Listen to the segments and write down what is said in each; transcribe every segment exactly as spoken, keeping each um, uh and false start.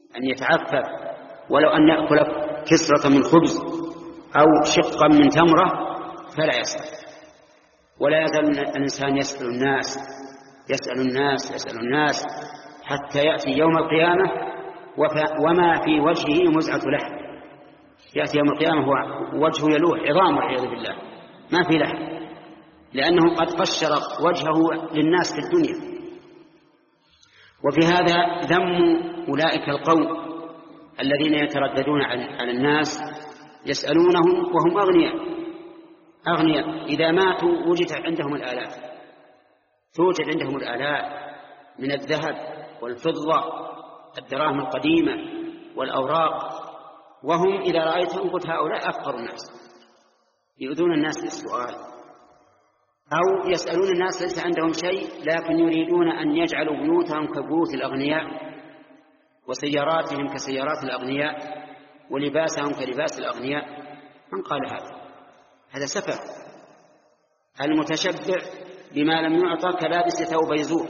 أن يتعفف ولو أن يأكل كسرة من خبز أو شقا من تمرة فلا يسأل. ولا يزال الإنسان يسأل الناس يسأل الناس يسأل الناس حتى يأتي يوم القيامة وما في وجهه مزعة لحم. يأتي يوم القيامة هو وجهه يلوح عظام والعياذ بالله ما في لحم، لأنه قد قشر وجهه للناس في الدنيا. وفي هذا ذم أولئك القوم الذين يترددون على الناس يسألونهم وهم أغنياء أغنياء إذا ماتوا وجد عندهم الآلاف، توجد عندهم الآلاف من الذهب والفضة الدراهم القديمة والأوراق، وهم إذا رأيتهم قلت هؤلاء أفقر الناس، يؤذون الناس بالسؤال أو يسألون الناس ليس عندهم شيء لكن يريدون أن يجعلوا بيوتهم كبيوت الأغنياء وسياراتهم كسيارات الأغنياء ولباسهم كلباس الأغنياء. من قال هذا؟ هذا سفه. المتشبع بما لم يعطى كلابس ثوب يزور.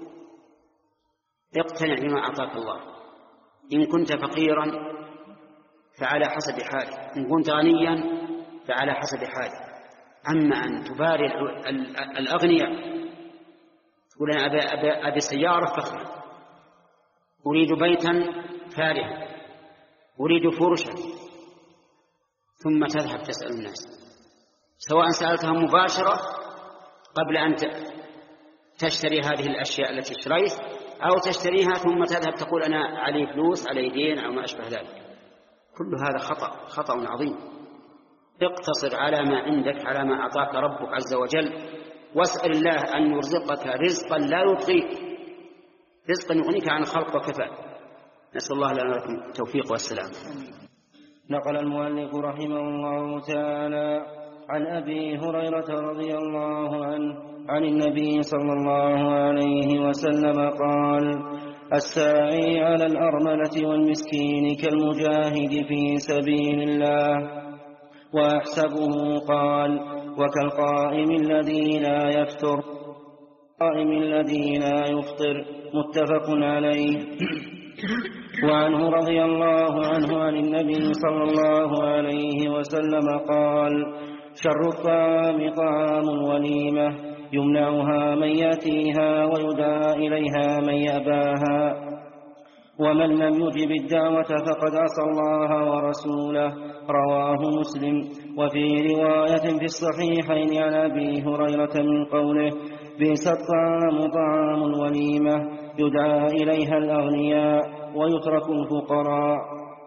اقتنع بما أعطاك الله. إن كنت فقيرا فعلى حسب حالك، إن كنت غنيا فعلى حسب حالك. أما أن تباري الأغنياء تقول أنا أبي, أبي, أبي سيارة فخمة، أريد بيتا فارغا، أريد فرشا، ثم تذهب تسأل الناس سواء سألتهم مباشرة قبل أن تشتري هذه الأشياء التي اشتريت أو تشتريها ثم تذهب تقول أنا علي فلوس علي دين أو ما أشبه ذلك. كل هذا خطأ خطأ عظيم. اقتصر على ما عندك على ما أعطاك ربك عز وجل، واسأل الله أن يرزقك رزقا لا يطغيك، رزقا يغنيك عن الخلق وكفى. نسأل الله لنا ولكم التوفيق والسلام. نقل المؤلف رحمه الله تعالى عن أبي هريرة رضي الله عنه عن النبي صلى الله عليه وسلم قال: الساعي على الأرملة والمسكين كالمجاهد في سبيل الله. وأحسبه قال: وكالقائم الذي لا يفتر القائم الذي لا يفطر. متفق عليه. وعنه رضي الله عنه عن النبي صلى الله عليه وسلم قال: شر الطعام طعام الوليمة يمنعها من يأتيها ويدعى إليها من يأباها، ومن لم يجب الدعوة فقد عصى الله ورسوله. رواه مسلم. وفي رواية في الصحيحين عن أبي هريرة من قوله: بئس الطعام طعام الوليمة يدعى إليها الأغنياء ويترك الفقراء.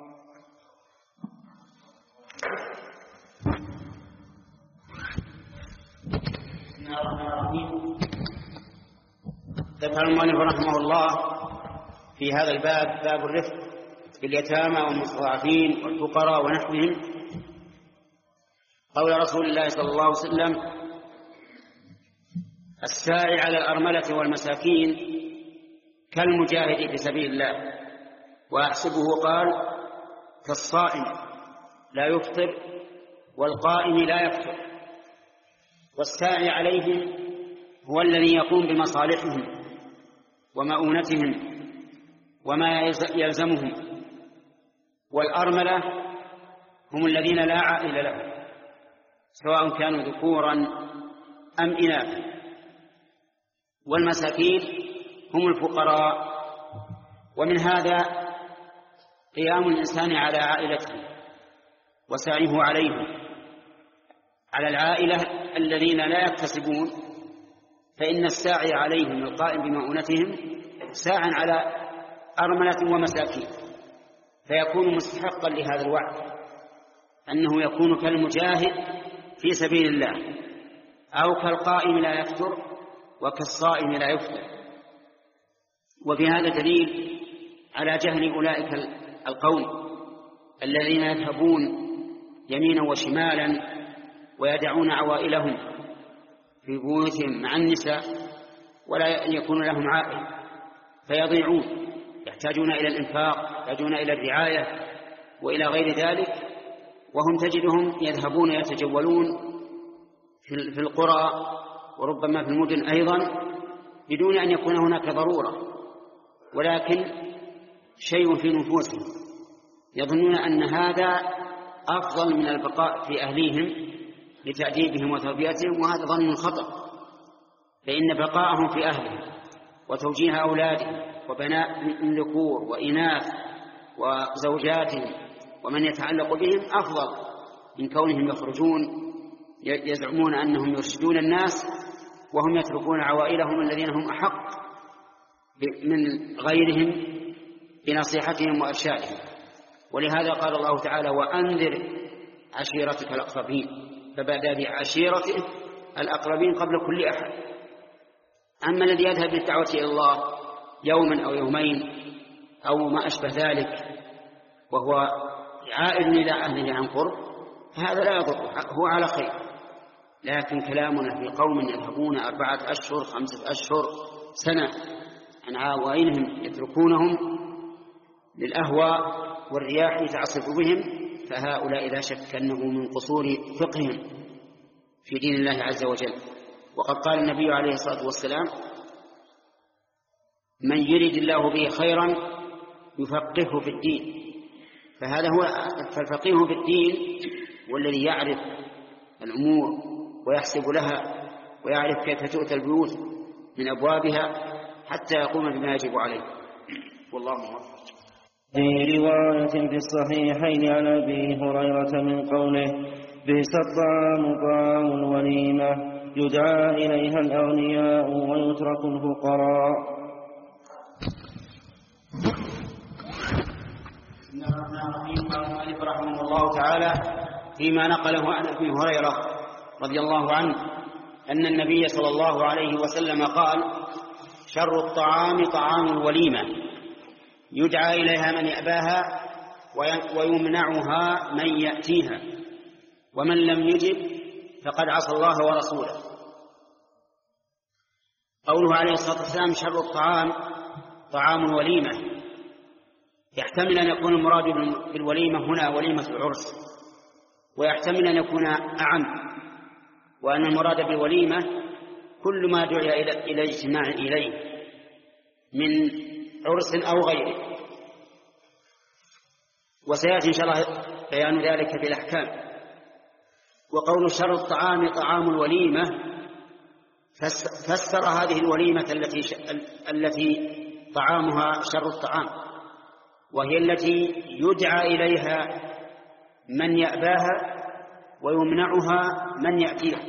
ذكر المؤلف رحمه الله في هذا الباب باب الرفق باليتامى والمستضعفين والفقراء ونحوهم قول رسول الله صلى الله عليه وسلم: الساعي على الأرملة والمساكين كالمجاهد في سبيل الله. وأحسبه قال: كالصائم لا يفطر والقائم لا يفطر. والساعي عليهم هو الذي يقوم بمصالحهم ومؤونتهم وما يلزمهم، والأرملة هم الذين لا عائل لهم سواء كانوا ذكورا أم إناثا، والمساكين هم الفقراء. ومن هذا قيام الإنسان على عائلته وسعيه عليهم. على العائلة الذين لا يكتسبون فإن الساعي عليهم القائم بمؤونتهم ساعا على أرملة ومساكين، فيكون مستحقا لهذا الوعد أنه يكون كالمجاهد في سبيل الله أو كالقائم لا يفطر وكالصائم لا يفطر. وفي هذا دليل على جهل أولئك القوم الذين يذهبون يمينا وشمالا ويدعون عوائلهم في بيوتهم مع النساء ولا يكون لهم عائل فيضيعون، يحتاجون إلى الإنفاق، يحتاجون إلى الرعاية وإلى غير ذلك، وهم تجدهم يذهبون يتجولون في القرى وربما في المدن أيضا بدون أن يكون هناك ضرورة، ولكن شيء في نفوسهم، يظنون أن هذا أفضل من البقاء في أهليهم لتأديبهم وتربيتهم، وهذا ظن خطأ، فإن بقاءهم في أهلهم وتوجيه أولادهم وبناء من ذكور وإناث وزوجاتهم ومن يتعلق بهم أفضل من كونهم يخرجون يزعمون أنهم يرشدون الناس وهم يتركون عوائلهم الذين هم أحق من غيرهم بنصيحتهم وإرشادهم. ولهذا قال الله تعالى: وأنذر عشيرتك الأقربين، فبدأ بعشيرته الأقربين قبل كل أحد. أما الذي يذهب بالدعوة إلى الله يوما أو يومين أو ما أشبه ذلك وهو عائد إلى أهله عن قرب، فهذا لا يضر، هو على خير. لكن كلامنا في قوم يذهبون أربعة أشهر خمسة أشهر سنة عن عوائلهم يتركونهم للأهواء والرياح تعصف بهم، فهؤلاء لا شك أنه من قصور فقههم في دين الله عز وجل. وقد قال النبي عليه الصلاة والسلام: من يرد الله به خيرا يفقهه في الدين. فهذا هو فالفقيه في الدين والذي يعرف الأمور ويحسب لها ويعرف كيف تؤتى البيوت من أبوابها حتى يقوم بما يجب عليه، والله موفق. في رواية في الصحيحين عن أبي هريرة من قوله: بئس الطعام طعام الوليمة يدعى إليها الأغنياء ويترك الفقراء. المؤلف رحمه الله تعالى فيما نقله عن أبي هريرة رضي الله عنه أن النبي صلى الله عليه وسلم قال: شر الطعام طعام الوليمة يدعى إليها من يأباها ويمنعها من يأتيها، ومن لم يجب فقد عصى الله ورسوله. قوله عليه الصلاة والسلام شر الطعام طعام الوليمة، يحتمل أن يكون المراد بالوليمة هنا وليمة العرس، ويحتمل أن يكون أعم، وأن المراد بالوليمة كل ما دعي إلى اجتماع إليه من عرس أو غيره، وسيأتي إن شاء الله بيان ذلك في الأحكام. وقول شر الطعام طعام الوليمة فسر هذه الوليمة التي التي طعامها شر الطعام، وهي التي يدعى إليها من يأباها ويمنعها من يأتيها،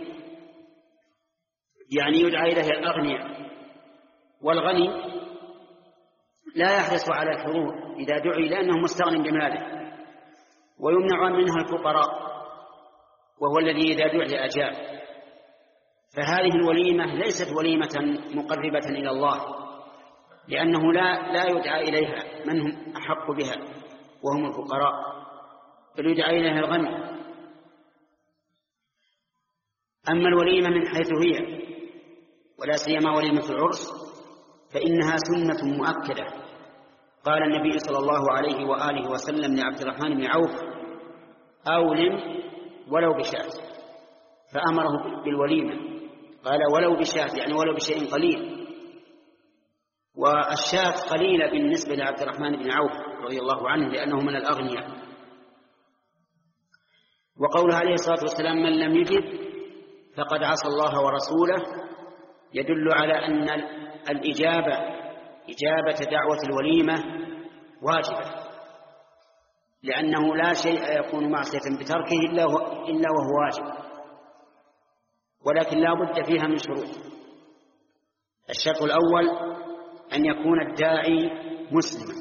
يعني يدعى إليها الأغنياء، والغني لا يحرص على الحضور إذا دعي لأنه مستغن بماله، ويمنع منها الفقراء وهو الذي إذا دعي أجاب. فهذه الوليمة ليست وليمة مقربة إلى الله، لأنه لا لا يدعى إليها من هم أحق بها وهم الفقراء، بل يدعى إليها الغني. أما الوليمة من حيث هي، ولا سيما وليمة العرس، فإنها سنة مؤكدة. قال النبي صلى الله عليه وآله وسلم لعبد الرحمن بن عوف: أولم ولو بشاة، فأمره بالوليمة. قال ولو بشاة يعني ولو بشيء قليل، والشاة قليلة بالنسبة لعبد الرحمن بن عوف رضي الله عنه لأنه من الأغنياء. وقوله عليه الصلاة والسلام من لم يجب فقد عصى الله ورسوله يدل على أن الإجابة إجابة دعوة الوليمة واجبة، لأنه لا شيء يكون معصية بتركه إلا وهو واجب، ولكن لا بد فيها من شروط. الشرط الأول أن يكون الداعي مسلما،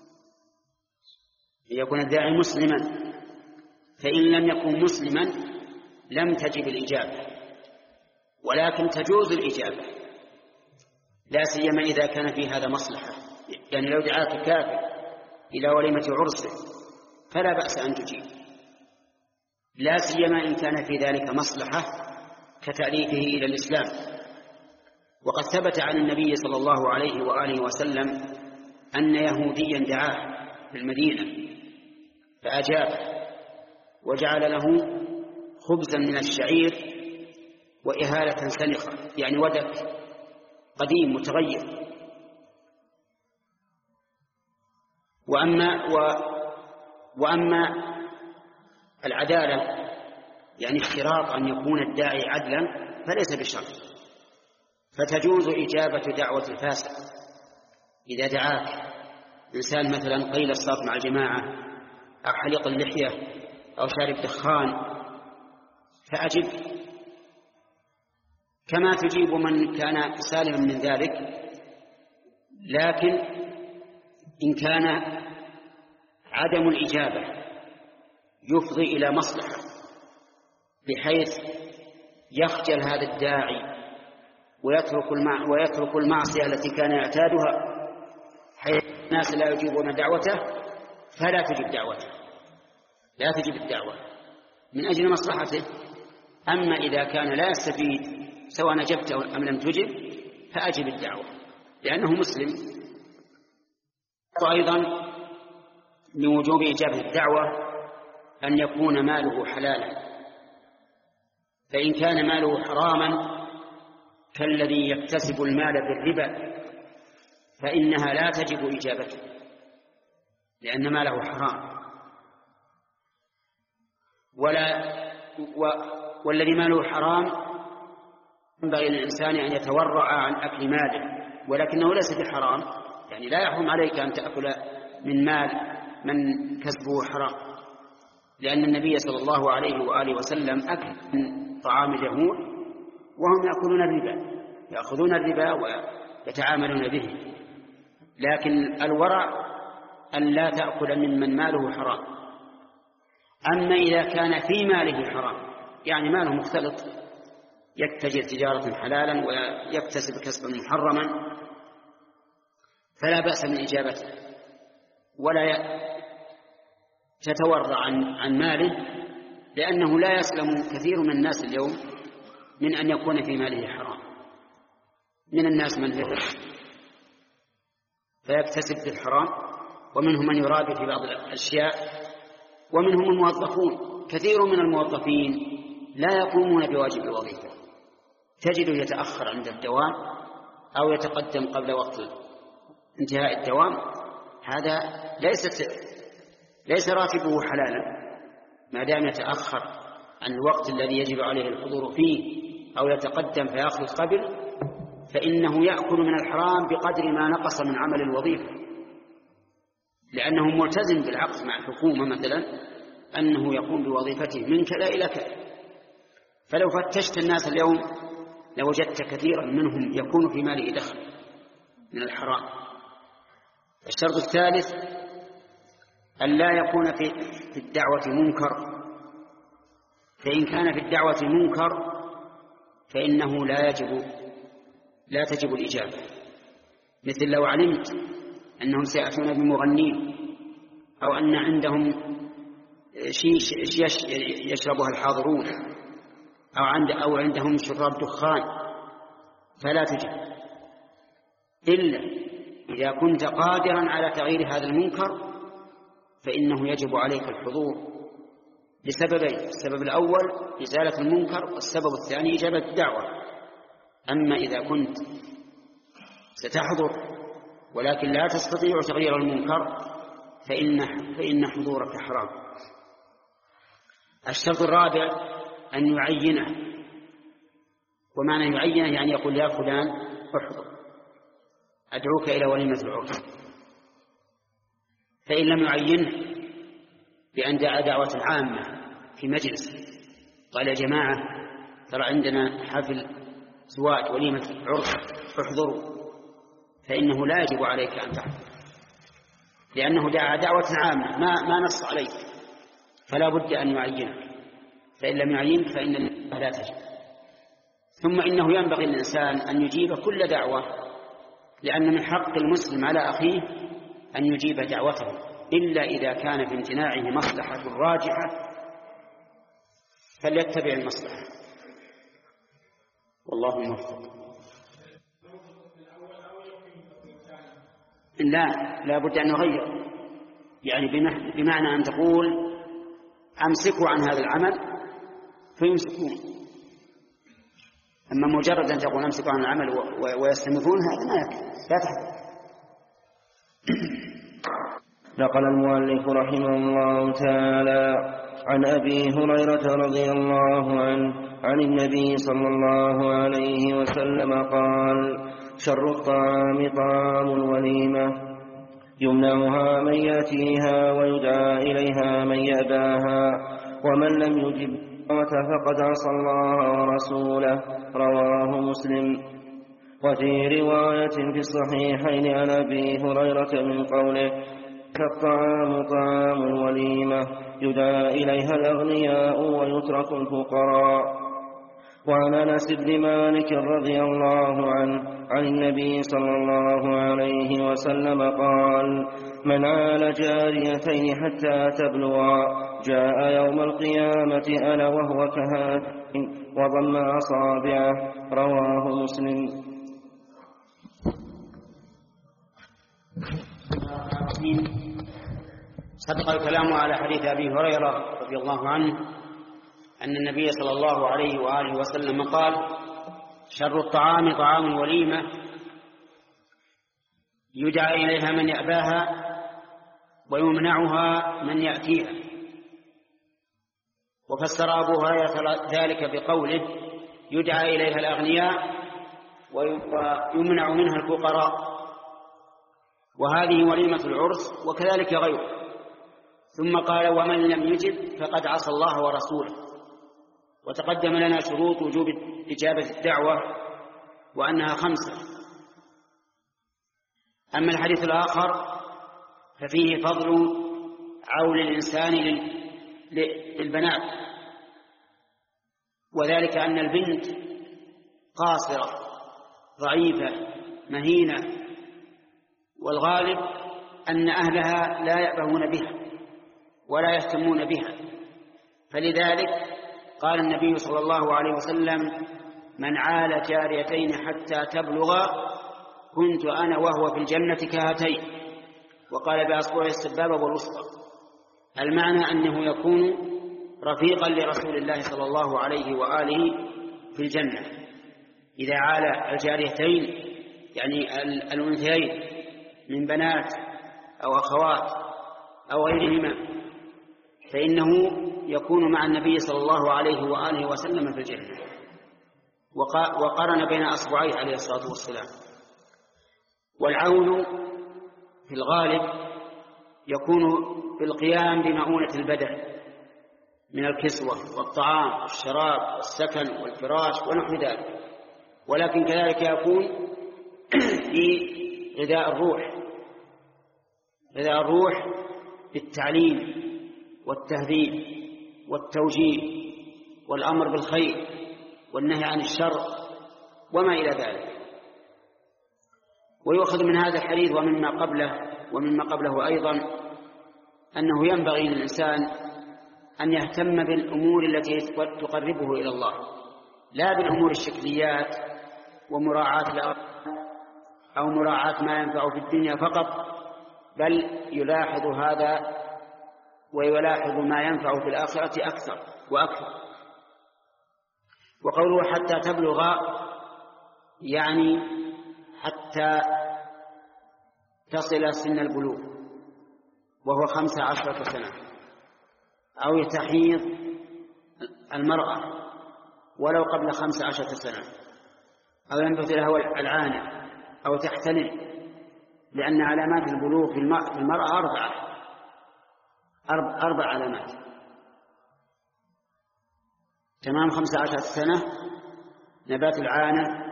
يكون الداعي مسلما، فإن لم يكن مسلما لم تجب الإجابة، ولكن تجوز الإجابة، لا سيما إذا كان في هذا مصلحة. يعني لو دعاك كافر إلى وليمة عرسه فلا بأس أن تجيب، لا سيما إن كان في ذلك مصلحة كتأليفه إلى الإسلام. وقد ثبت عن النبي صلى الله عليه وآله وسلم أن يهوديا دعاه في المدينة فأجاب، وجعل له خبزا من الشعير وإهالة سنخة، يعني ودك قديم متغير. وأما, و وأما العدالة يعني اشتراط أن يكون الداعي عدلا فليس بشرط، فتجوز إجابة دعوة الفاسق إذا دعاك إنسان مثلا قيل الصلاة مع الجماعة أو حلق اللحية أو شارب دخان فأجب كما تجيب من كان سالما من ذلك، لكن إن كان عدم الإجابة يفضي إلى مصلحة بحيث يخجل هذا الداعي ويترك ويترك المعصية التي كان يعتادها حيث الناس لا يجيبون دعوته، فلا تجب دعوته، لا تجب الدعوة من أجل مصلحته. أما إذا كان لا يستفيد سواء أجبت أم لم تجب فأجب الدعوة لأنه مسلم. وأيضا من وجوب إجابة الدعوة أن يكون ماله حلالا، فإن كان ماله حراما كالذي يكتسب المال بالربا فإنها لا تجب إجابته لأن ماله حرام، ولا و والذي ماله حرام ينبغي للإنسان أن يتورع عن أكل ماله، ولكنه ليس بحرام، يعني لا يحرم عليك أن تأكل من مال من كسبه حرام، لأن النبي صلى الله عليه وآله وسلم أكل من طعام اليهود وهم يأكلون الربا، يأخذون الربا ويتعاملون به، لكن الورع أن لا تأكل ممن ماله حرام. أما إذا كان في ماله حرام يعني ماله مختلط يتجر تجارة حلالا ويكتسب كسبا محرما فلا بأس من إجابته ولا تتورع عن, عن ماله، لأنه لا يسلم كثير من الناس اليوم من أن يكون في ماله حرام. من الناس من فيكتسب في الحرام، ومنهم من يرابي في بعض الأشياء، ومنهم الموظفون. كثير من الموظفين لا يقومون بواجب الوظيفة، تجده يتأخر عند الدوام أو يتقدم قبل وقت انتهاء الدوام، هذا ليس ليس راتبه حلالا ما دام يتأخر عن الوقت الذي يجب عليه الحضور فيه أو يتقدم فيأخذ قبل، فإنه يأكل من الحرام بقدر ما نقص من عمل الوظيفة، لأنه ملتزم بالعقد مع الحكومة مثلا أنه يقوم بوظيفته من كذا إلى كذا. فلو فتشت الناس اليوم لوجدت كثيرا منهم يكون في ماله دخل من الحرام. الشرط الثالث أن لا يكون في الدعوة منكر، فإن كان في الدعوة منكر فإنه لا يجب لا تجب الإجابة، مثل لو علمت أنهم سيأتون بمغنين أو أن عندهم شيش يشربها الحاضرون أو, عند أو عندهم شراب دخان فلا تجب، إلا إذا كنت قادرا على تغيير هذا المنكر فإنه يجب عليك الحضور لسببين: السبب الأول إزالة المنكر، والسبب الثاني إجابة الدعوة. أما إذا كنت ستحضر ولكن لا تستطيع تغيير المنكر فإن, فإن حضورك حرام. الشرط الرابع أن يعينه، ومعنى يعينه يعني يقول يا فلان احضر أدعوك إلى وليمة العرس، فإن لم يعينه بأن دعا دعوة عامة في مجلس قال يا جماعة ترى عندنا حفل زواج وليمة عرس احضروا، فإنه لا يجب عليك أن تحضر، لأنه دعا دعوة عامة ما, ما نص عليك، فلا بد أن يعينك، فإن لم يعينك فإن لا تجب. ثم إنه ينبغي للإنسان أن يجيب كل دعوة، لأن من حق المسلم على أخيه أن يجيب دعوته، إلا إذا كان في امتناعه مصلحة راجحة فليتبع المصلحة، والله موفق. لا لا بد أن نغير، يعني بمعنى أن تقول أمسكوا عن هذا العمل فيمسكون، أما مجرد أن تقول أمسكوا عن العمل ويستمرون هذا ما يكفي، لا تحدث. نقل المؤلف رحمه الله تعالى عن أبي هريرة رضي الله عنه عن النبي صلى الله عليه وسلم قال: شر الطعام طعام الوليمة يمنعها من يأتيها ويدعى إليها من يأباها، ومن لم يجب فقد عصى الله ورسوله. رواه مسلم. وفي رواية في الصحيحين عن أبي هريرة من قوله: الطعام طعام الوليمة يدعى إليها الأغنياء ويترك الفقراء. وعن أنس بن مالك رضي الله عنه عن النبي صلى الله عليه وسلم قال: من عال جاريتين حتى تبلغا جاء يوم القيامة أنا وهو كهاتين وضم أصابعه. رواه مسلم. سبق الكلام على حديث أبي هريرة رضي الله عنه أن النبي صلى الله عليه وآله وسلم قال: شر الطعام طعام الوليمة يدعى إليها من يأباها ويمنعها من يأتيها. وفسر أبو هريرة ذلك بقوله: يدعى إليها الأغنياء ويمنع منها الفقراء، وهذه وليمة العرس وكذلك غيره. ثم قال: ومن لم يجب فقد عصى الله ورسوله. وتقدم لنا شروط وجوب إجابة الدعوة وأنها خمسة. أما الحديث الآخر ففيه فضل عول الإنسان للبنات، وذلك أن البنت قاصرة ضعيفة مهينة، والغالب أن أهلها لا يأبهون بها ولا يهتمون بها، فلذلك قال النبي صلى الله عليه وسلم: من عال جاريتين حتى تبلغا كنت أنا وهو في الجنة كهاتين. وقال بأصبعه السبابة والوسطى. المعنى أنه يكون رفيقا لرسول الله صلى الله عليه وآله في الجنة إذا عال الجاريتين، يعني الأنثيين من بنات أو أخوات أو غيرهما، فإنه يكون مع النبي صلى الله عليه وآله وسلم في الجنة. وقارن بين أصبعيه عليه الصلاة والسلام. والعون في الغالب يكون بالقيام بمؤونة البدن من الكسوة والطعام والشراب والسكن والفراش ونحو ذلك، ولكن كذلك يكون في غذاء الروح غذاء الروح بالتعليم والتهذيب والتوجيه والأمر بالخير والنهي عن الشر وما إلى ذلك. ويؤخذ من هذا الحديث ومما قبله ومما قبله أيضا أنه ينبغي للإنسان أن يهتم بالأمور التي تقربه إلى الله، لا بالأمور الشكليات ومراعاة الأرض أو مراعاة ما ينفع في الدنيا فقط، بل يلاحظ هذا ويلاحظ ما ينفع في الآخرة أكثر وأكثر. وقوله حتى تبلغ يعني حتى تصل سن البلوغ وهو خمس عشرة سنة، أو تحيض المرأة ولو قبل خمس عشرة سنة، أو ينبت لها العانة أو تحتلم، لأن علامات البلوغ في المرأة أربعة أربع علامات: تمام خمس عشرة سنة، نبات العانة،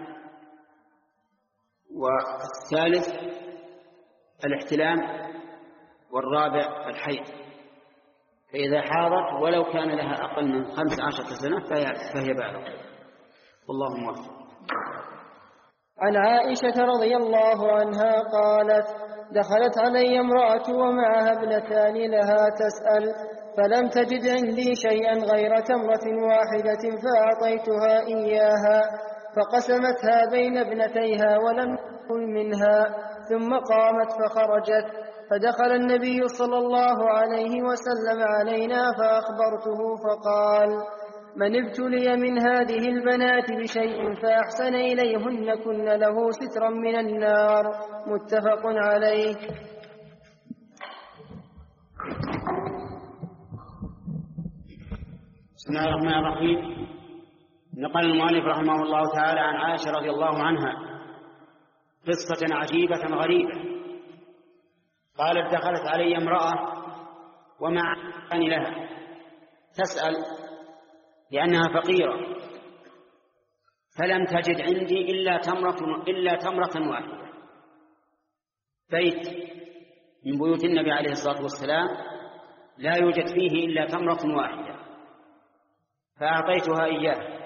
والثالث الاحتلام، والرابع الحيض. فإذا حاضت ولو كان لها أقل من خمس عشرة سنة فهي بالغة. والله موفق. عن عائشة رضي الله عنها قالت: دخلت علي امرأة ومعها ابنتان لها تسأل، فلم تجد عندي شيئا غير تمرة واحدة فأعطيتها إياها، فقسمتها بين ابنتيها ولم تأكل منها، ثم قامت فخرجت، فدخل النبي صلى الله عليه وسلم علينا فأخبرته فقال: من ابتلي من هذه البنات بشيء فأحسن إليهن كن له سترا من النار. متفق عليه. بسم الله الرحمن الرحيم. نقل المؤلف رحمه الله تعالى عن عائشة رضي الله عنها قصة عجيبة غريبة. قالت: دخلت علي امرأة ومع لها تسأل لأنها فقيرة، فلم تجد عندي إلا تمرة, إلا تمرة واحدة، بيت من بيوت النبي عليه الصلاة والسلام لا يوجد فيه إلا تمرة واحدة، فأعطيتها إياه،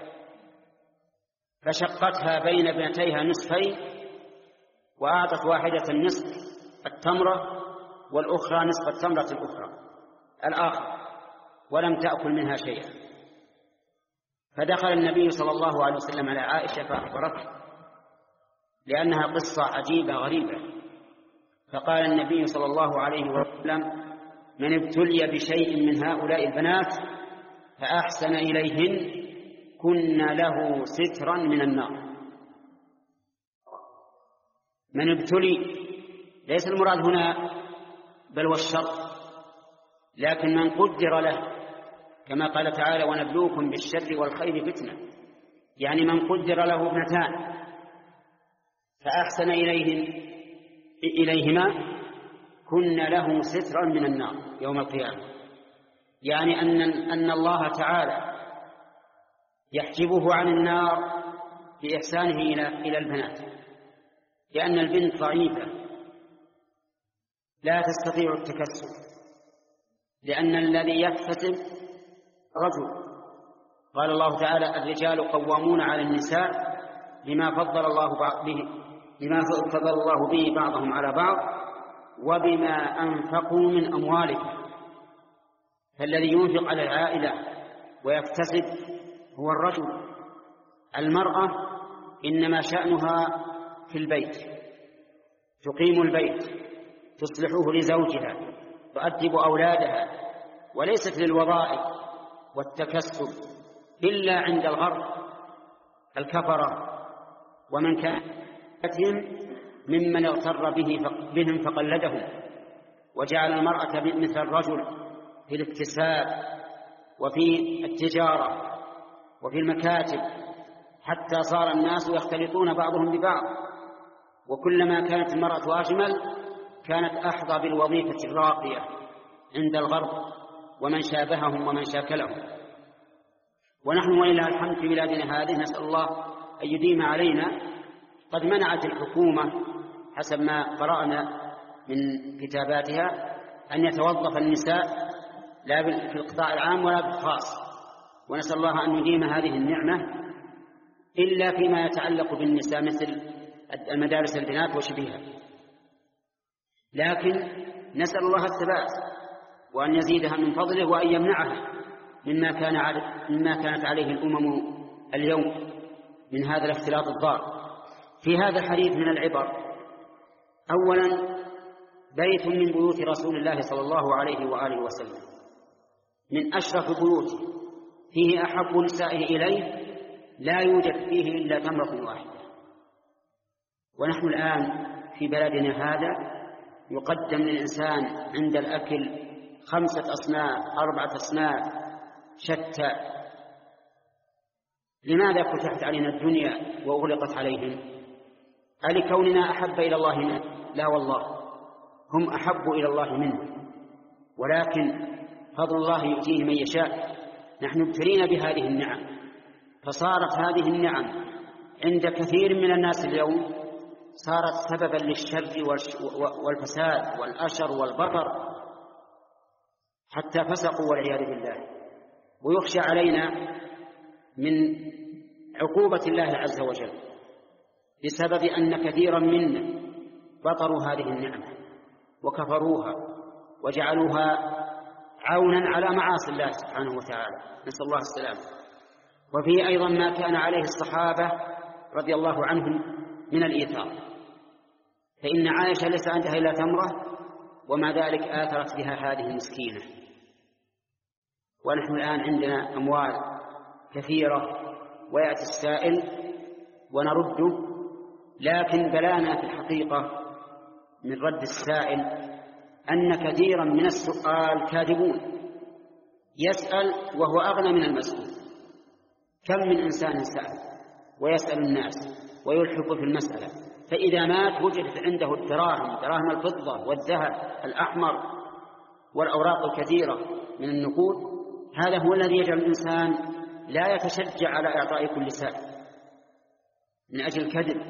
فشقتها بين ابنتيها نصفين، وأعطت واحدة النصف التمرة والأخرى نصف التمرة الأخرى الآخر، ولم تأكل منها شيئا. فدخل النبي صلى الله عليه وسلم على عائشة فأخبرته، لأنها قصة عجيبة غريبة. فقال النبي صلى الله عليه وسلم: من ابتلي بشيء من هؤلاء البنات فأحسن إليهن كن له سترا من النار. من ابتلي ليس المراد هنا بل والشر، لكن من قدر له، كما قال تعالى: ونبلوكم بالشر والخير فتنة، يعني من قدر له ابنتان فأحسن إليهن إليهما كن له سترا من النار يوم القيامة، يعني أن, أن الله تعالى يحجبه عن النار بإحسانه إلى, إلى البنات، لأن البنت ضعيفة لا تستطيع التكسب، لأن الذي يكتسب رجل. قال الله تعالى: الرجال قوامون على النساء بما فضل الله به بما فضل الله به بعضهم على بعض وبما أنفقوا من أموالهم. فالذي ينفق على العائلة ويكتسب هو الرجل. المرأة إنما شأنها في البيت، تقيم البيت، تصلحه لزوجها، تؤدب أولادها، وليست للوظائف والتكسب إلا عند الغرب الكفرة ومن كان ممن اغتر به بهم فقلدهم، وجعل المرأة مثل الرجل في الاكتساب وفي التجارة وفي المكاتب، حتى صار الناس يختلطون بعضهم ببعض، وكلما كانت المرأة أجمل كانت أحظى بالوظيفة الراقية عند الغرب ومن شابههم ومن شاكلهم. ونحن ولله الحمد في بلادنا هذه نسأل الله أن يديم علينا. قد منعت الحكومة حسب ما قرأنا من كتاباتها أن يتوظف النساء لا في القطاع العام ولا بالخاص، ونسأل الله أن يديم هذه النعمة إلا فيما يتعلق بالنساء مثل المدارس البنات وشبهها. لكن نسأل الله الثبات وأن يزيدها من فضله وأن يمنعها مما كان مما كانت عليه الأمم اليوم من هذا الاختلاط الضار. في هذا الحديث من العبر: أولا، بيت من بيوت رسول الله صلى الله عليه وآله وسلم من أشرف بيوته، فيه أحب نسائه إليه، لا يوجد فيه إلا تمرة واحدة. ونحن الآن في بلدنا هذا يقدم للإنسان عند الأكل خمسة أصناف أربعة أصناف شتى. لماذا فتحت علينا الدنيا وأغلقت عليهم؟ ألكوننا أحب إلى الله منه؟ لا والله، هم أحب إلى الله منه، ولكن فضل الله يؤتيه من يشاء. نحن ابتلينا بهذه النعم، فصارت هذه النعم عند كثير من الناس اليوم صارت سببا للشر والفساد والأشر والبطر، حتى فسقوا والعياذ بالله. ويخشى علينا من عقوبة الله عز وجل بسبب أن كثيرا منا بطروا هذه النعمة وكفروها وجعلوها عونا على معاصي الله سبحانه وتعالى، نسأل الله السلامة. وفيه أيضا ما كان عليه الصحابة رضي الله عنهم من الإيثار، فإن عائشة ليس عندها إلا تمرة ومع ذلك آثرت بها هذه المسكينة. ونحن الآن عندنا أموال كثيرة ويأتي السائل ونرده، لكن بلانا في الحقيقة من رد السائل أن كثيرا من السؤال كاذبون، يسأل وهو أغنى من المسؤول. كم من إنسان سأل ويسأل الناس ويلحق في المسألة، فإذا مات وجدت عنده الدراهم، دراهم الفضة والذهب الأحمر والأوراق الكثيرة من النقود. هذا هو الذي يجعل الإنسان لا يتشجع على إعطاء كل سائل من أجل الكذب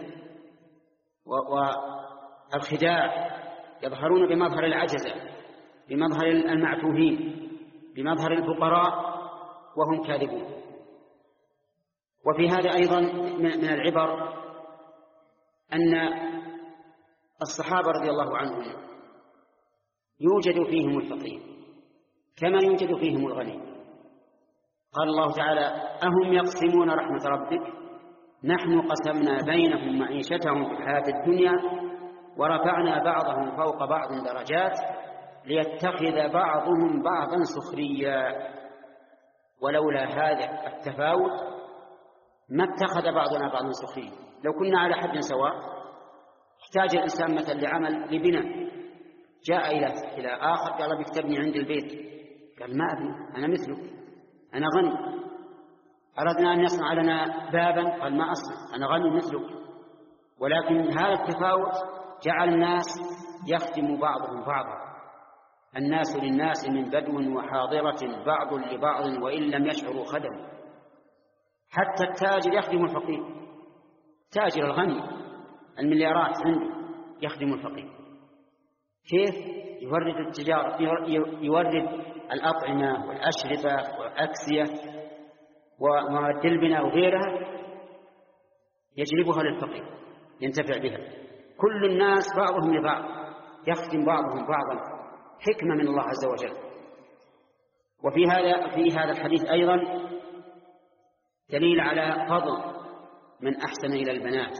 والخداع. يظهرون بمظهر العجزة، بمظهر المعتوهين، بمظهر الفقراء وهم كاذبون. وفي هذا أيضا من العبر أن الصحابة رضي الله عنهم يوجد فيهم الفقير كما يوجد فيهم الغني. قال الله تعالى: أهم يقسمون رحمة ربك نحن قسمنا بينهم معيشتهم في الحياة الدنيا ورفعنا بعضهم فوق بعض درجات ليتخذ بعضهم بعضا سخريا. ولولا هذا التفاوت ما اتخذ بعضنا بعضا سخريا. لو كنا على حد سواء احتاج الإنسان مثلا لعمل لبناء، جاء إلى إلى آخر قال: بك تبني عند البيت، قال: ما أبني، أنا مثلك، أنا غني. أردنا أن يصنع لنا بابا، قال: ما أصنع، أنا غني مثلك. ولكن هذا التفاوت جعل الناس يخدم بعضهم بعضا. الناس للناس من بدو وحاضرة بعض لبعض وإن لم يشعروا خدموا. حتى التاجر يخدم الفقير، تاجر الغني المليارات عنده يخدم الفقير. كيف؟ يورد التجارة، يورد الأطعمة والأشربة والأكسية ومواد البناء وغيرها، يجلبها للفقير ينتفع بها. كل الناس بعضهم لبعض يخدم بعضهم بعضا، حكمة من الله عز وجل. وفي هذا في هذا الحديث أيضا دليل على فضل من أحسن إلى البنات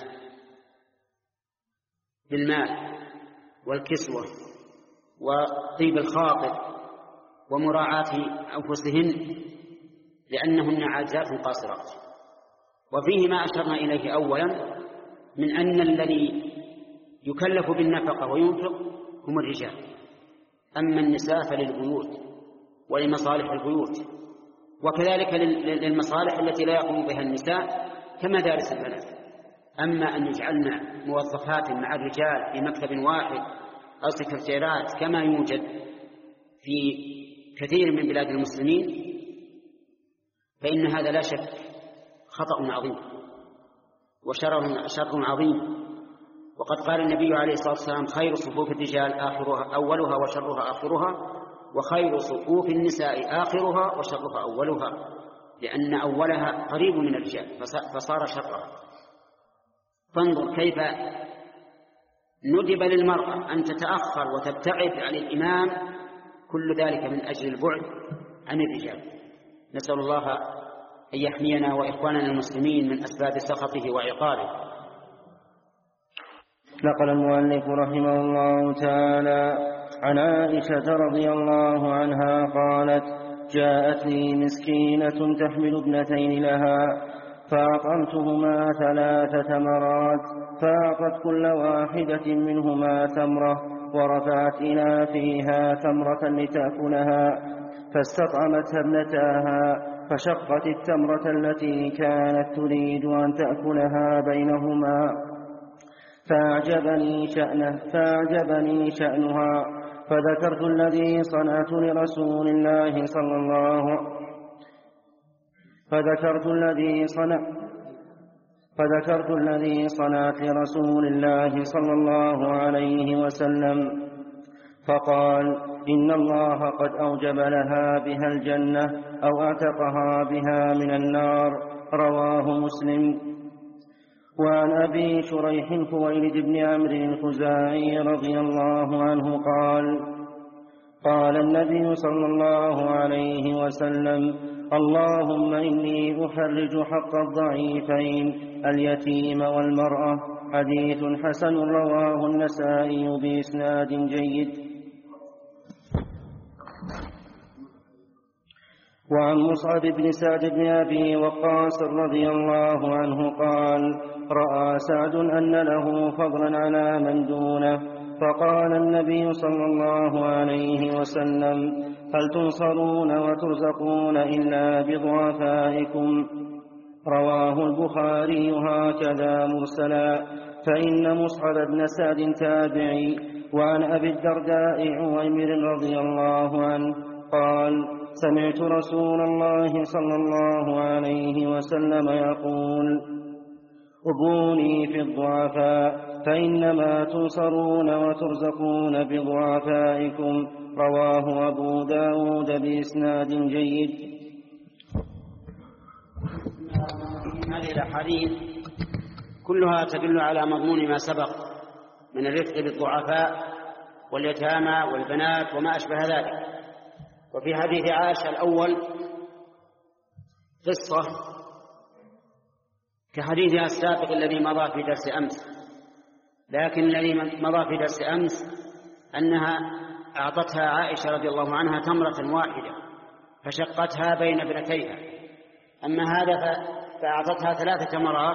بالمال والكسوة وطيب الخاطر ومراعاة أنفسهن لأنهن عاجزات قاصرات. وفيه ما أشرنا إليه أولا من أن الذي يكلف بالنفقة وينفق هم الرجال، أما النساء فللبيوت ولمصالح البيوت، وكذلك للمصالح التي لا يقوم بها النساء كمدارس البنات. أما أن يجعلنا موظفات مع الرجال في مكتب واحد أو سكرتيرات كما يوجد في كثير من بلاد المسلمين، فإن هذا لا شك خطأ عظيم وشر شر عظيم. وقد قال النبي عليه الصلاة والسلام: خير صفوف الرجال آخرها أولها وشرها آخرها، وخير صفوف النساء آخرها وشرها أولها، لأن أولها قريب من الرجال فصار شرها. فانظر كيف ندب للمرأة أن تتأخر وتبتعد عن الإمام، كل ذلك من أجل البعد عن الرجال. نسأل الله أن يحمينا وإخواننا المسلمين من أسباب سخطه وعقابه. نقل المؤلف رحمه الله تعالى عن عائشة رضي الله عنها قالت: جاءتني مسكينة تحمل ابنتين لها فأطعمتهما ثلاث تمرات، فأعطت كل واحدة منهما تمرة ورفعت إلى فيها تمرة لتأكلها، فاستطعمتها ابنتاها فشقت التمرة التي كانت تريد أن تأكلها بينهما، فأعجبني شأنه فأعجبني شأنها، فذكرت الذي صنعت لرسول الله صلى الله فذكرت الذي صنع فذكرت الذي صنعت لرسول الله صلى الله عليه وسلم، فقال: إن الله قد أوجب لها بها الجنة أو أعتقها بها من النار. رواه مسلم. وعن أبي شريح خويلد بن عمرو الخزاعي رضي الله عنه قال: قال النبي صلى الله عليه وسلم: اللهم إني أحرج حق الضعيفين اليتيم والمرأة. حديث حسن رواه النسائي بإسناد جيد. وعن مصعب بن سعد بن أبي وقاص رضي الله عنه قال: رأى سعد أن له فضلا على من دونه، فقال النبي صلى الله عليه وسلم: هل تنصرون وترزقون إلا بضعفائكم؟ رواه البخاري هكذا مرسلا. فإن مصعب بن سعد تابعي. وعن أبي الدرداء عويمر رضي الله عنه قال: سمعت رسول الله صلى الله عليه وسلم يقول: أبوني في الضعفاء فإنما تنصرون وترزقون بضعفائكم. رواه أبو داود بإسناد جيد. هذه الأحاديث كلها تدل على مضمون ما سبق من الرفق بالضعفاء واليتامى والبنات وما أشبه ذلك. وفي حديث عائشة الأول قصة كحديثها السابق الذي مضى في درس أمس، لكن الذي مضى في درس أمس أنها أعطتها عائشة رضي الله عنها تمرة واحدة فشقتها بين ابنتيها، أما هذا فأعطتها ثلاثة تمرات،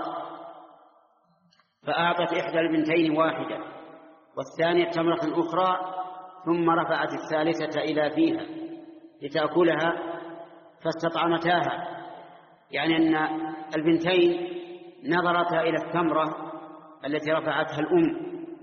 فأعطت إحدى البنتين واحدة والثانية تمرة أخرى، ثم رفعت الثالثة إلى فيها لتأكلها فاستطعمتاها، يعني أن البنتين نظرتا إلى التمرة التي رفعتها الأم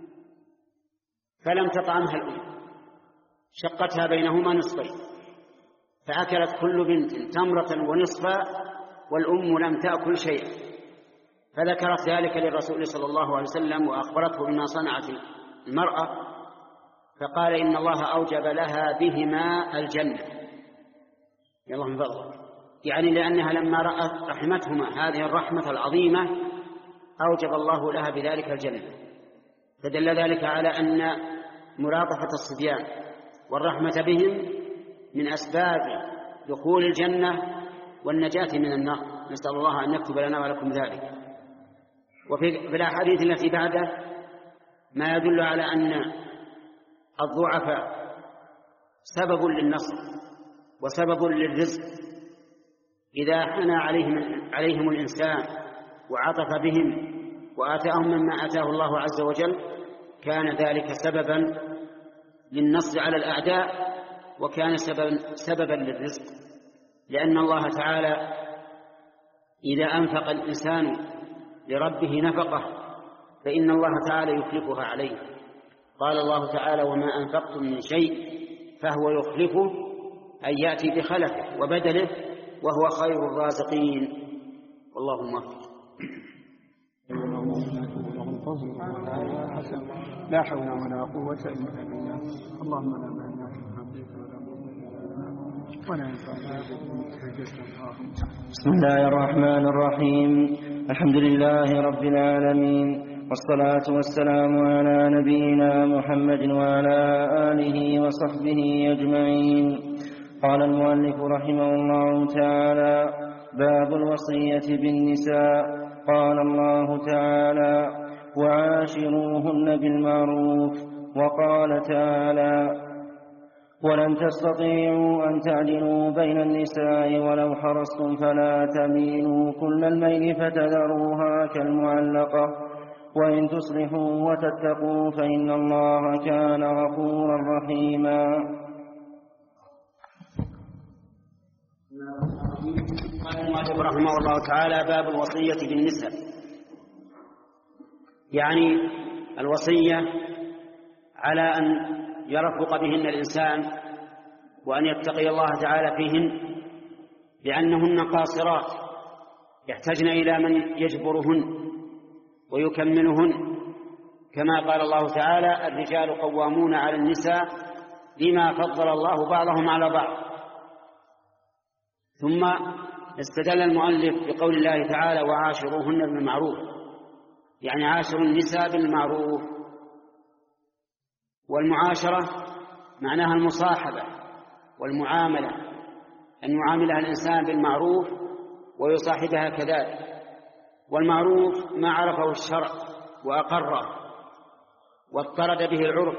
فلم تطعمها الأم، شقتها بينهما نصفين، فأكلت كل بنت تمرة ونصفا والأم لم تأكل شيئا، فذكرت ذلك للرسول صلى الله عليه وسلم وأخبرته بما صنعت المرأة، فقال: إن الله أوجب لها بهما الجنة. يا الله من فضلك، يعني لأنها لما رأت رحمتهما هذه الرحمة العظيمة أوجب الله لها بذلك الجنة، فدل ذلك على أن ملاطفة الصبيان والرحمة بهم من أسباب دخول الجنة والنجاة من النار، نسأل الله أن يكتب لنا ولكم ذلك. وفي الأحاديث التي بعده ما يدل على أن الضعفاء سبب للنصر وسبب للرزق، إذا حنى عليهم, عليهم الإنسان وعطف بهم وآتاهم مما آتاه الله عز وجل كان ذلك سببا للنصر على الأعداء، وكان سببا, سببا للرزق، لأن الله تعالى إذا أنفق الإنسان لربه نفقه فإن الله تعالى يخلفها عليه. قال الله تعالى: وما أنفقتم من شيء فهو يخلفه، أن يأتي بخلفه وبدله وهو خير الرازقين. والله موفق. لا حول ولا قوة إلا بالله. اللهم لا مانع ولا بسم الله الرحمن الرحيم. الحمد لله رب العالمين، والصلاة والسلام على نبينا محمد وعلى آله وصحبه أجمعين. قال المؤلف رحمه الله تعالى: باب الوصية بالنساء. قال الله تعالى: وعاشروهن بالمعروف. وقال تعالى: ولن تستطيعوا أن تعدلوا بين النساء ولو حرصتم فلا تميلوا كل الميل فتذروها كالمعلقة، وإن تصلحوا وتتقوا فإن الله كان غفورا رحيما. قال المؤلف رحمه الله تعالى: باب الوصية بالنساء، يعني الوصية على أن يرفق بهن الإنسان وأن يتقي الله تعالى فيهن، لأنهن قاصرات يحتاجن إلى من يجبرهن ويكملهن، كما قال الله تعالى: الرجال قوامون على النساء بما فضل الله بعضهم على بعض. ثم استدل المؤلف بقول الله تعالى: وعاشروهن بالمعروف، يعني عاشروا النساء بالمعروف. والمعاشرة معناها المصاحبة والمعاملة، أن يعاملها الإنسان بالمعروف ويصاحبها كذلك. والمعروف ما عرفه الشرع وأقره واضطرد به العرف،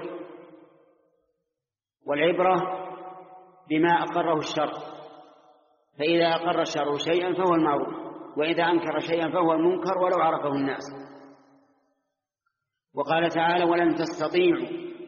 والعبرة بما أقره الشرع، فإذا أقر الشرع شيئا فهو المعروف، وإذا أنكر شيئا فهو المنكر ولو عرفه الناس. وقال تعالى: ولن تستطيعوا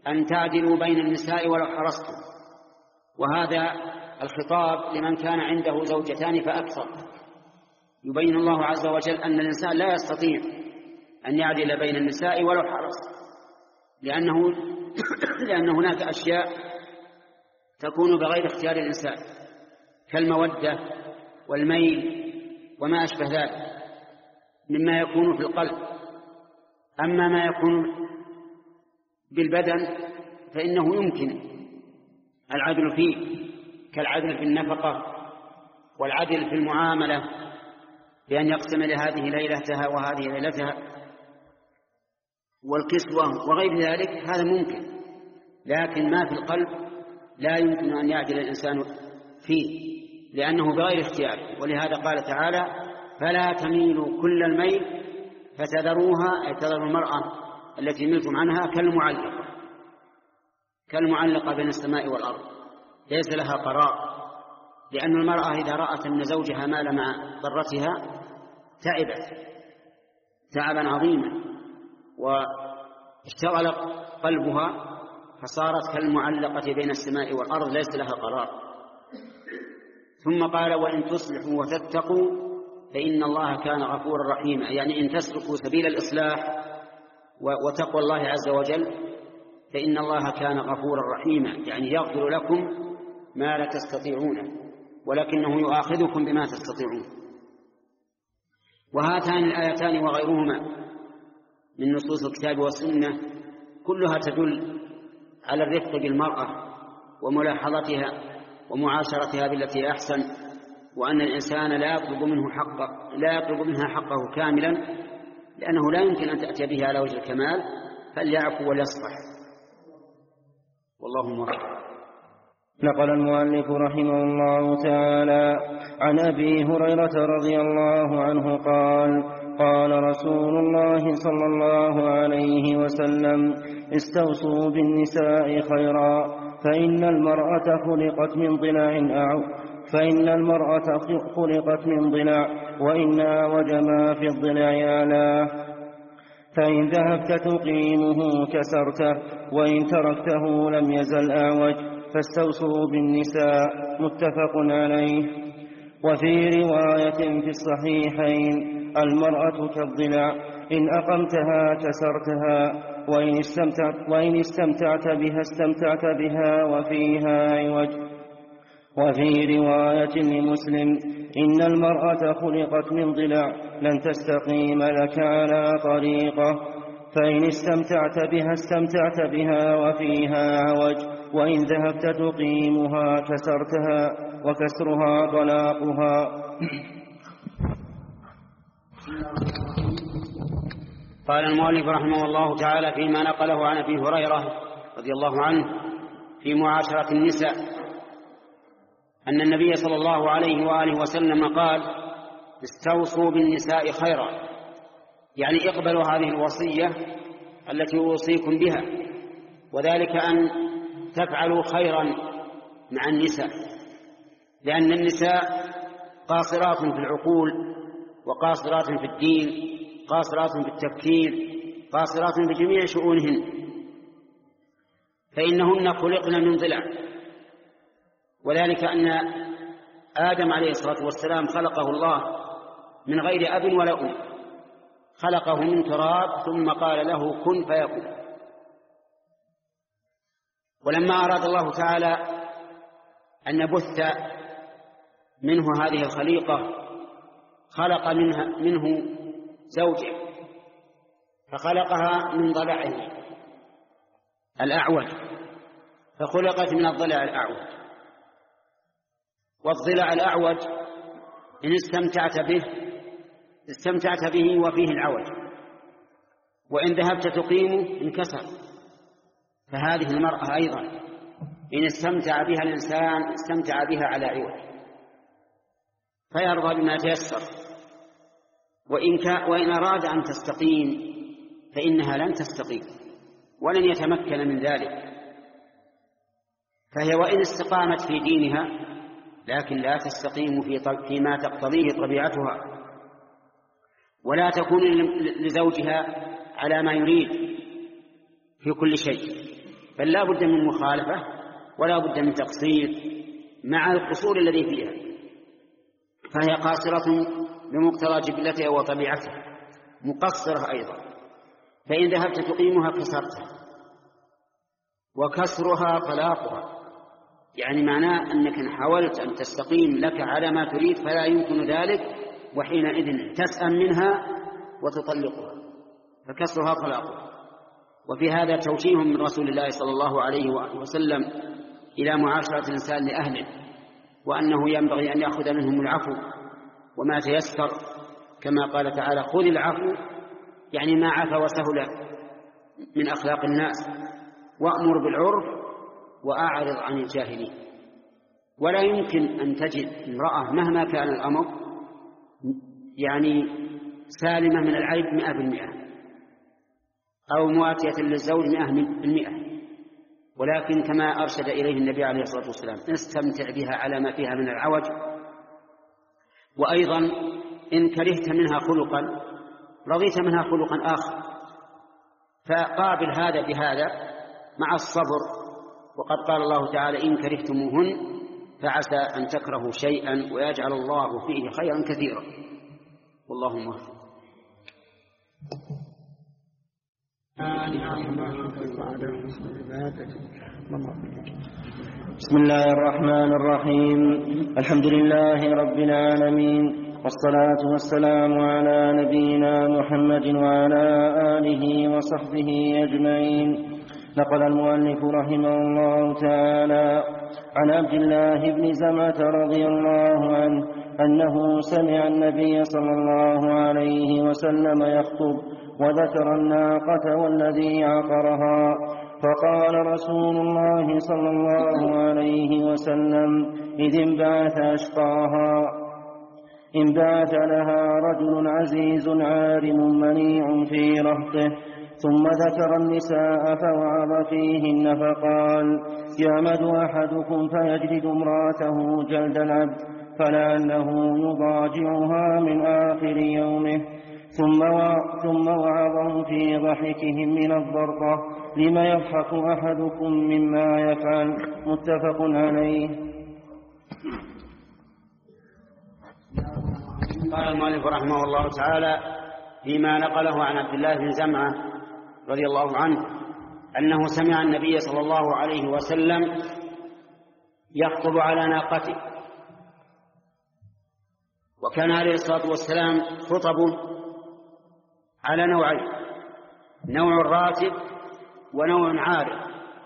أن تعدلوا بين النساء ولو حرصتم. وهذا الخطاب لمن كان عنده زوجتان فأكثر. يبين الله عز وجل أن الإنسان لا يستطيع أن يعدل بين النساء ولو حرص، لأنه لأن هناك أشياء تكون بغير اختيار الإنسان كالمودة والميل وما أشبه ذلك مما يكون في القلب. أما ما يكون بالبدن فإنه يمكن العدل فيه، كالعدل في النفقة والعدل في المعاملة، بأن يقسم لهذه ليلتها وهذه ليلتها والكسوة وغير ذلك، هذا ممكن. لكن ما في القلب لا يمكن أن يعدل الإنسان فيه لأنه بغير اختيار. ولهذا قال تعالى: فلا تميلوا كل الميل فتذروها، أي تذر المرأة التي ملتم عنها كالمعلقة كالمعلقة بين السماء والأرض، ليس لها قرار. لأن المرأة إذا رأت أن زوجها مال مع ضرتها تعبت تعبا عظيما واشتغل قلبها، فصارت كالمعلقة بين السماء والأرض ليس لها قرار. ثم قال: وإن تصلحوا وتتقوا فإن الله كان غفورا رحيما، يعني إن تسلكوا سبيل الإصلاح وتقوى الله عز وجل فإن الله كان غفورا رحيما، يعني يغفر لكم ما لا تستطيعونه ولكنه يؤاخذكم بما تستطيعون. وهاتان الآيتان وغيرهما من نصوص الكتاب والسنة كلها تدل على الرفق بالمرأة وملاحظتها ومعاشرتها بالتي أحسن، وأن الإنسان لا يطلب منه حقه لا يطلب منها حقه كاملا، لأنه لا يمكن أن تأتي به على وجه الكمال، فليعفو وليصفح. والله موفق. نقل المؤلف رحمه الله تعالى عن أبي هريرة رضي الله عنه قال: قال رسول الله صلى الله عليه وسلم: استوصوا بالنساء خيرا، فإن المرأة خلقت من ضلع أعو فإن المرأة خلقت من ضلع، وإن أعوج ما في الضلع أعلاه، فإن ذهبت تقيمه كسرته، وإن تركته لم يزل أعوج، فاستوصوا بالنساء. متفق عليه. وفي رواية في الصحيحين: المرأة كالضلع، إن أقمتها كسرتها، وإن استمتعت, وإن استمتعت بها استمتعت بها وفيها عوج. وفي رواية لمسلم: إن المرأة خلقت من ضلع، لن تستقيم لك على طريقة، فإن استمتعت بها استمتعت بها وفيها عوج، وإن ذهبت تقيمها كسرتها، وكسرها طلاقها. قال المؤلف رحمه الله تعالى فيما نقله عن أبي هريرة رضي الله عنه في معاشرة النساء أن النبي صلى الله عليه وآله وسلم قال: استوصوا بالنساء خيرا، يعني اقبلوا هذه الوصية التي أوصيكم بها، وذلك أن تفعلوا خيرا مع النساء، لأن النساء قاصرات في العقول، وقاصرات في الدين، قاصرات في التفكير، قاصرات في جميع شؤونهن، فإنهن خلقن من ضلع. وذلك أن آدم عليه الصلاة والسلام خلقه الله من غير أب ولا أم، خلقه من تراب ثم قال له كن فيكون. ولما أراد الله تعالى أن يبث منه هذه الخليقة خلق منها منه زوجه، فخلقها من ضلعه الأعوج، فخلقت من الضلع الأعوج. والضلع الأعوج إن استمتعت به استمتعت به وفيه العوج، وإن ذهبت تقيمه انكسر. فهذه المرأة أيضا إن استمتع بها الإنسان استمتع بها على عوج، فيرضى بما تيسر، وإن, كا وإن أراد أن تستقيم فإنها لن تستقيم ولن يتمكن من ذلك. فهي وإن استقامت في دينها لكن لا تستقيم في فيما تقتضيه طبيعتها، ولا تكون لزوجها على ما يريد في كل شيء، بل لا بد من مخالفة ولا بد من تقصير مع القصور الذي فيها، فهي قاصرة بمقتضى جبلتها وطبيعتها، مقصرة أيضا، فإن ذهبت تقيمها كسرتها، وكسرها طلاقها، يعني معناه أنك إن حاولت أن تستقيم لك على ما تريد فلا يمكن ذلك، وحينئذ تسأم منها وتطلقها، فكسرها طلاقها. وفي هذا توجيه من رسول الله صلى الله عليه وسلم إلى معاشرة الإنسان لأهله، وأنه ينبغي أن يأخذ منهم العفو وما تيسر، كما قال تعالى: خذ العفو، يعني ما عفا وسهل من أخلاق الناس، وأمر بالعرف وأعرض عن الجاهلين. ولا يمكن أن تجد امرأة مهما كان الأمر يعني سالمة من العيب مئة بالمئة أو مواتية للزوج مئة بالمئة، ولكن كما أرشد إليه النبي عليه الصلاة والسلام: استمتع بها على ما فيها من العوج. وأيضا إن كرهت منها خلقا رضيت منها خلقا آخر، فقابل هذا بهذا مع الصبر. وقد قال الله تعالى: إن كرهتموهن فعسى أن تكرهوا شيئا ويجعل الله فيه خيرا كثيرا، والله موفق. بسم الله الرحمن الرحيم. الحمد لله رب العالمين، والصلاة والسلام على نبينا محمد وعلى آله وصحبه أجمعين. نقل المؤلف رحمه الله تعالى عن عبد الله بن زمعة رضي الله عنه أنه سمع النبي صلى الله عليه وسلم يخطب وذكر الناقة والذي عقرها، فقال رسول الله صلى الله عليه وسلم: إذ انبعث أشقاها، انبعث لها رجل عزيز عارم منيع في رهطه، ثم ذكر النساء فوعظ فيهن فقال: يعمد أحدكم فيجلد امرأته جلد العبد فلعله يضاجعها من آخر يومه، ثم وعظهم في ضحكهم من الضرطة: لم يضحك أحدكم مما يفعل، متفق عليه. قال المؤلف رحمه الله تعالى فيما نقله عن عبد الله بن زمعة رضي الله عنه أنه سمع النبي صلى الله عليه وسلم يخطب على ناقته. وكان عليه الصلاة والسلام خطبه على نوعين: نوع راتب ونوع عارض.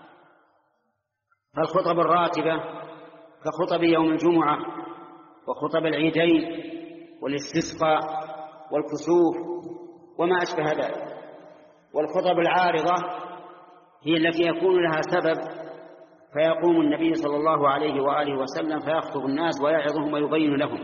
فالخطب الراتبة كخطب يوم الجمعة وخطب العيدين والاستسقاء والكسوف وما أشبه ذلك. والخطب العارضة هي التي يكون لها سبب، فيقوم النبي صلى الله عليه وآله وسلم فيخطب الناس ويعظهم ويبين لهم.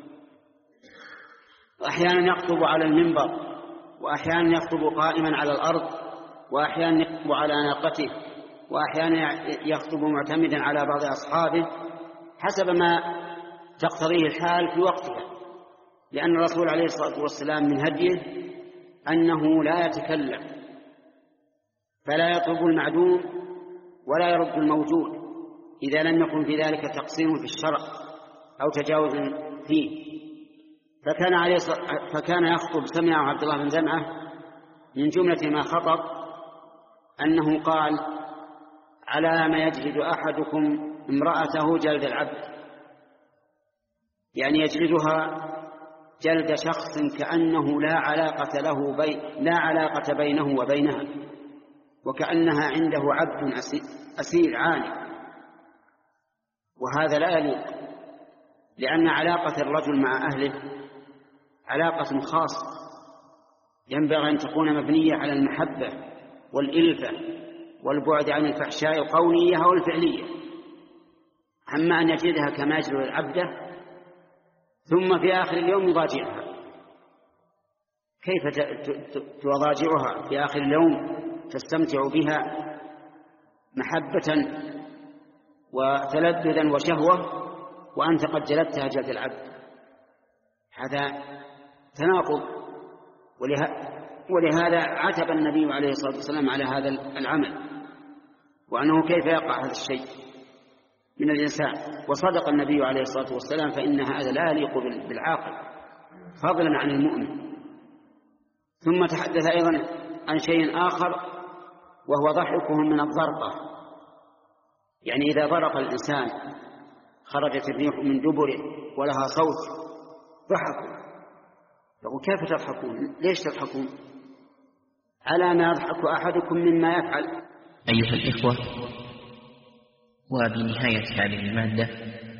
أحيانا يخطب على المنبر، وأحيانا يخطب قائما على الأرض، وأحيانا يخطب على ناقته، وأحيانا يخطب معتمدا على بعض أصحابه حسب ما تقتضيه الحال في وقتها، لأن الرسول عليه الصلاة والسلام من هديه أنه لا يتكلم، فلا يطلب المعدوم ولا يرد الموجود إذا لم يكن في ذلك تقصير في الشرع أو تجاوز فيه. فكان, عليه فكان يخطب سمعه عبد الله بن زمعة من جملة ما خطب أنه قال: على ما يجلد أحدكم امرأته جلد العبد، يعني يجلدها جلد شخص كأنه لا علاقة له بي لا علاقة بينه وبينها، وكأنها عنده عبد أسير عاني. وهذا لا يليق، لأن علاقة الرجل مع أهله علاقة خاصة ينبغي أن تكون مبنية على المحبة والإلفة والبعد عن الفحشاء القولية والفعلية. أما أن يجدها كما يجلد العبدة ثم في آخر اليوم يضاجعها، كيف تضاجعها في آخر اليوم؟ تستمتع بها محبة وتلذذا وشهوة وأنت قد جلدتها جلد العبد. هذا تناقض، ولهذا عتب النبي عليه الصلاة والسلام على هذا العمل، وأنه كيف يقع هذا الشيء من الإنسان. وصدق النبي عليه الصلاة والسلام فإن هذا لا يليق بالعاقل فضلا عن المؤمن. ثم تحدث أيضا عن شيء آخر وهو ضحكهم من الضرقة، يعني إذا ضرق الإنسان خرجت الريح من دبره ولها صوت ضحكوا. يقول كيف تضحكون؟ ليش تضحكون؟ على ما يضحك أحدكم مما يفعل. أيها الإخوة، وبنهاية هذه المادة